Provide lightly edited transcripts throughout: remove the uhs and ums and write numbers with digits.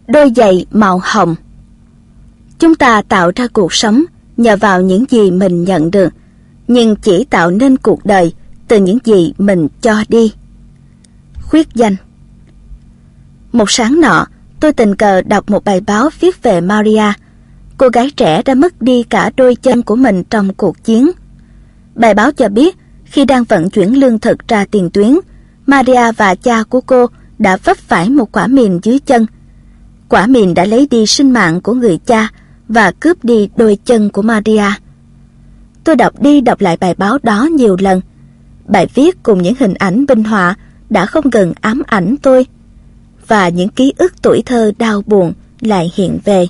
Đôi giày màu hồng. Chúng ta tạo ra cuộc sống nhờ vào những gì mình nhận được, nhưng chỉ tạo nên cuộc đời từ những gì mình cho đi. Khuyết danh. Một sáng nọ, tôi tình cờ đọc một bài báo viết về Maria, cô gái trẻ đã mất đi cả đôi chân của mình trong cuộc chiến. Bài báo cho biết, khi đang vận chuyển lương thực ra tiền tuyến, Maria và cha của cô đã vấp phải một quả mìn dưới chân. Quả mìn đã lấy đi sinh mạng của người cha và cướp đi đôi chân của Maria. Tôi đọc đi đọc lại bài báo đó nhiều lần. Bài viết cùng những hình ảnh minh họa đã không ngừng ám ảnh tôi, và những ký ức tuổi thơ đau buồn lại hiện về.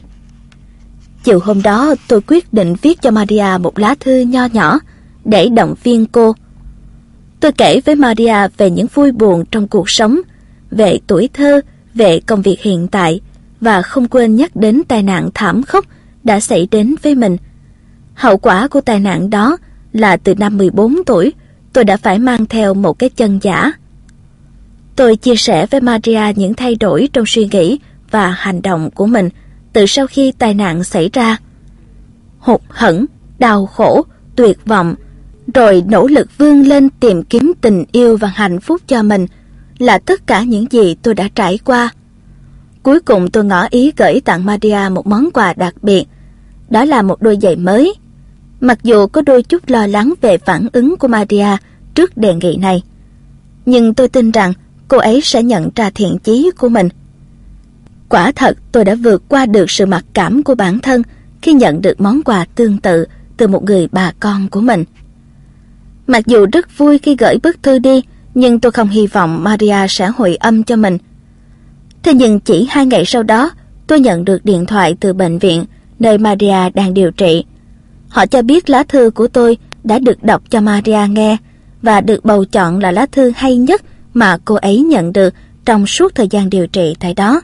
Chiều hôm đó, tôi quyết định viết cho Maria một lá thư nho nhỏ để động viên cô. Tôi kể với Maria về những vui buồn trong cuộc sống, về tuổi thơ, về công việc hiện tại, và không quên nhắc đến tai nạn thảm khốc đã xảy đến với mình. Hậu quả của tai nạn đó là từ năm 14 tuổi, tôi đã phải mang theo một cái chân giả. Tôi chia sẻ với Maria những thay đổi trong suy nghĩ và hành động của mình từ sau khi tai nạn xảy ra. Hụt hẫng, đau khổ, tuyệt vọng, rồi nỗ lực vươn lên tìm kiếm tình yêu và hạnh phúc cho mình là tất cả những gì tôi đã trải qua. Cuối cùng tôi ngỏ ý gửi tặng Maria một món quà đặc biệt, đó là một đôi giày mới. Mặc dù có đôi chút lo lắng về phản ứng của Maria trước đề nghị này, nhưng tôi tin rằng cô ấy sẽ nhận ra thiện chí của mình. Quả thật tôi đã vượt qua được sự mặc cảm của bản thân khi nhận được món quà tương tự từ một người bà con của mình. Mặc dù rất vui khi gửi bức thư đi, nhưng tôi không hy vọng Maria sẽ hồi âm cho mình. Thế nhưng chỉ 2 ngày sau đó, tôi nhận được điện thoại từ bệnh viện nơi Maria đang điều trị. Họ cho biết lá thư của tôi đã được đọc cho Maria nghe và được bầu chọn là lá thư hay nhất mà cô ấy nhận được trong suốt thời gian điều trị tại đó.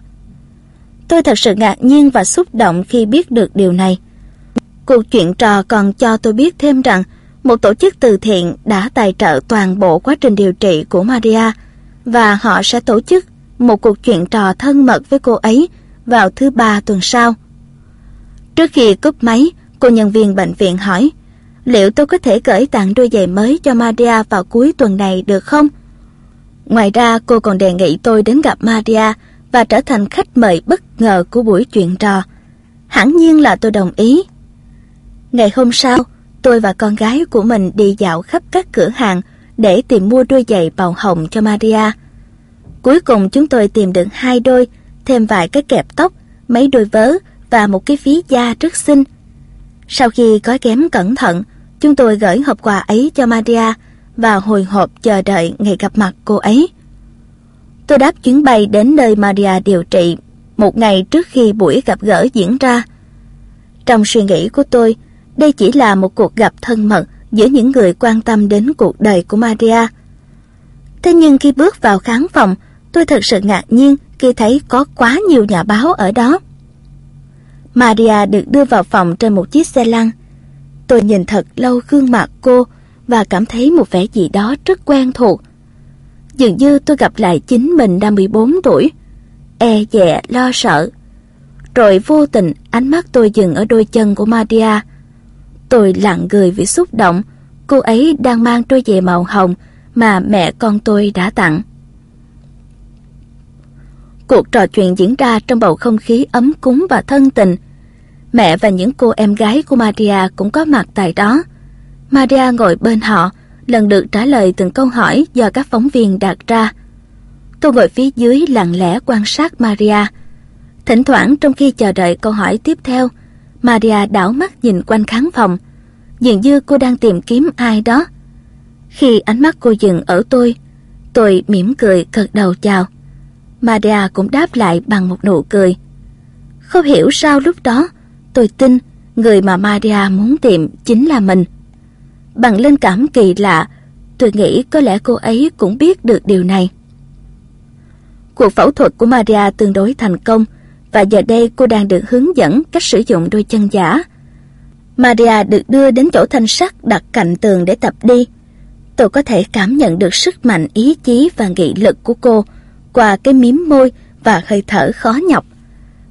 Tôi thật sự ngạc nhiên và xúc động khi biết được điều này. Cuộc chuyện trò còn cho tôi biết thêm rằng một tổ chức từ thiện đã tài trợ toàn bộ quá trình điều trị của Maria, và họ sẽ tổ chức một cuộc chuyện trò thân mật với cô ấy vào thứ Ba tuần sau. Trước khi cúp máy, cô nhân viên bệnh viện hỏi liệu tôi có thể gửi tặng đôi giày mới cho Maria vào cuối tuần này được không? Ngoài ra, cô còn đề nghị tôi đến gặp Maria và trở thành khách mời bất ngờ của buổi chuyện trò. Hẳn nhiên là tôi đồng ý. Ngày hôm sau, tôi và con gái của mình đi dạo khắp các cửa hàng để tìm mua đôi giày màu hồng cho Maria. Cuối cùng chúng tôi tìm được 2 đôi, thêm vài cái kẹp tóc, mấy đôi vớ và một cái ví da rất xinh. Sau khi gói ghém cẩn thận, chúng tôi gửi hộp quà ấy cho Maria và hồi hộp chờ đợi ngày gặp mặt cô ấy. Tôi đáp chuyến bay đến nơi Maria điều trị một ngày trước khi buổi gặp gỡ diễn ra. Trong suy nghĩ của tôi, đây chỉ là một cuộc gặp thân mật giữa những người quan tâm đến cuộc đời của Maria. Thế nhưng khi bước vào khán phòng, tôi thật sự ngạc nhiên khi thấy có quá nhiều nhà báo ở đó. Maria được đưa vào phòng trên một chiếc xe lăn. Tôi nhìn thật lâu gương mặt cô và cảm thấy một vẻ gì đó rất quen thuộc. Dường như tôi gặp lại chính mình năm 14 tuổi, e dè lo sợ. Rồi vô tình ánh mắt tôi dừng ở đôi chân của Maria. Tôi lặng người vì xúc động. Cô ấy đang mang đôi giày màu hồng mà mẹ con tôi đã tặng. Cuộc trò chuyện diễn ra trong bầu không khí ấm cúng và thân tình. Mẹ và những cô em gái của Maria cũng có mặt tại đó. Maria ngồi bên họ, lần lượt trả lời từng câu hỏi do các phóng viên đặt ra. Tôi ngồi phía dưới lặng lẽ quan sát Maria. Thỉnh thoảng trong khi chờ đợi câu hỏi tiếp theo, Maria đảo mắt nhìn quanh khán phòng, dường như cô đang tìm kiếm ai đó. Khi ánh mắt cô dừng ở tôi mỉm cười gật đầu chào. Maria cũng đáp lại bằng một nụ cười. Không hiểu sao lúc đó tôi tin người mà Maria muốn tìm chính là mình. Bằng linh cảm kỳ lạ, tôi nghĩ có lẽ cô ấy cũng biết được điều này. Cuộc phẫu thuật của Maria tương đối thành công, và giờ đây cô đang được hướng dẫn cách sử dụng đôi chân giả. Maria được đưa đến chỗ thanh sắt đặt cạnh tường để tập đi. Tôi có thể cảm nhận được sức mạnh ý chí và nghị lực của cô qua cái mím môi và hơi thở khó nhọc.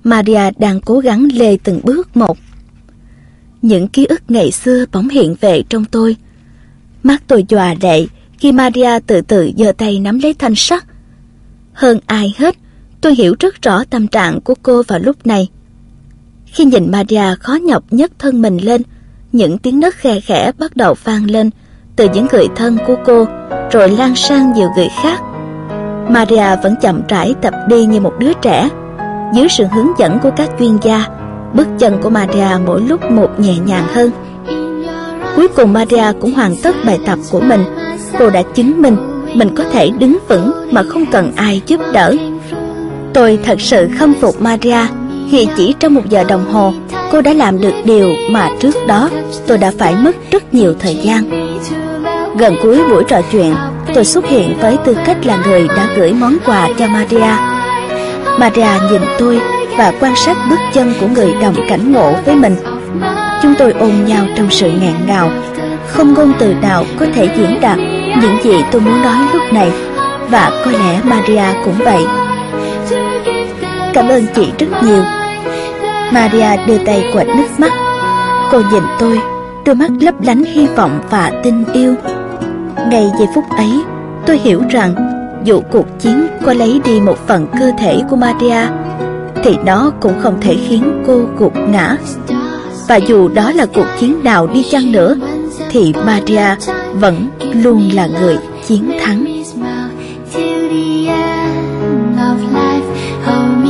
Maria đang cố gắng lê từng bước một. Những ký ức ngày xưa bỗng hiện về trong tôi. Mắt tôi nhòa lệ khi Maria từ từ giơ tay nắm lấy thanh sắt. Hơn ai hết, tôi hiểu rất rõ tâm trạng của cô vào lúc này. Khi nhìn Maria khó nhọc nhấc thân mình lên, những tiếng nấc khe khẽ bắt đầu vang lên từ những người thân của cô, rồi lan sang nhiều người khác. Maria vẫn chậm rãi tập đi như một đứa trẻ. Dưới sự hướng dẫn của các chuyên gia, bước chân của Maria mỗi lúc một nhẹ nhàng hơn. Cuối cùng Maria cũng hoàn tất bài tập của mình. Cô đã chứng minh mình có thể đứng vững mà không cần ai giúp đỡ. Tôi thật sự khâm phục Maria khi chỉ trong 1 giờ đồng hồ cô đã làm được điều mà trước đó tôi đã phải mất rất nhiều thời gian. Gần cuối buổi trò chuyện, tôi xuất hiện với tư cách là người đã gửi món quà cho Maria. Maria nhìn tôi và quan sát bước chân của người đồng cảnh ngộ với mình. Chúng tôi ôm nhau trong sự nghẹn ngào. Không ngôn từ nào có thể diễn đạt những gì tôi muốn nói lúc này, và có lẽ Maria cũng vậy. Cảm ơn chị rất nhiều. Maria đưa tay quệt nước mắt. Cô nhìn tôi, đôi mắt lấp lánh hy vọng và tình yêu. Ngay giây phút ấy, tôi hiểu rằng dù cuộc chiến có lấy đi một phần cơ thể của Maria, thì nó cũng không thể khiến cô gục ngã. Và dù đó là cuộc chiến nào đi chăng nữa, thì Maria vẫn luôn là người chiến thắng.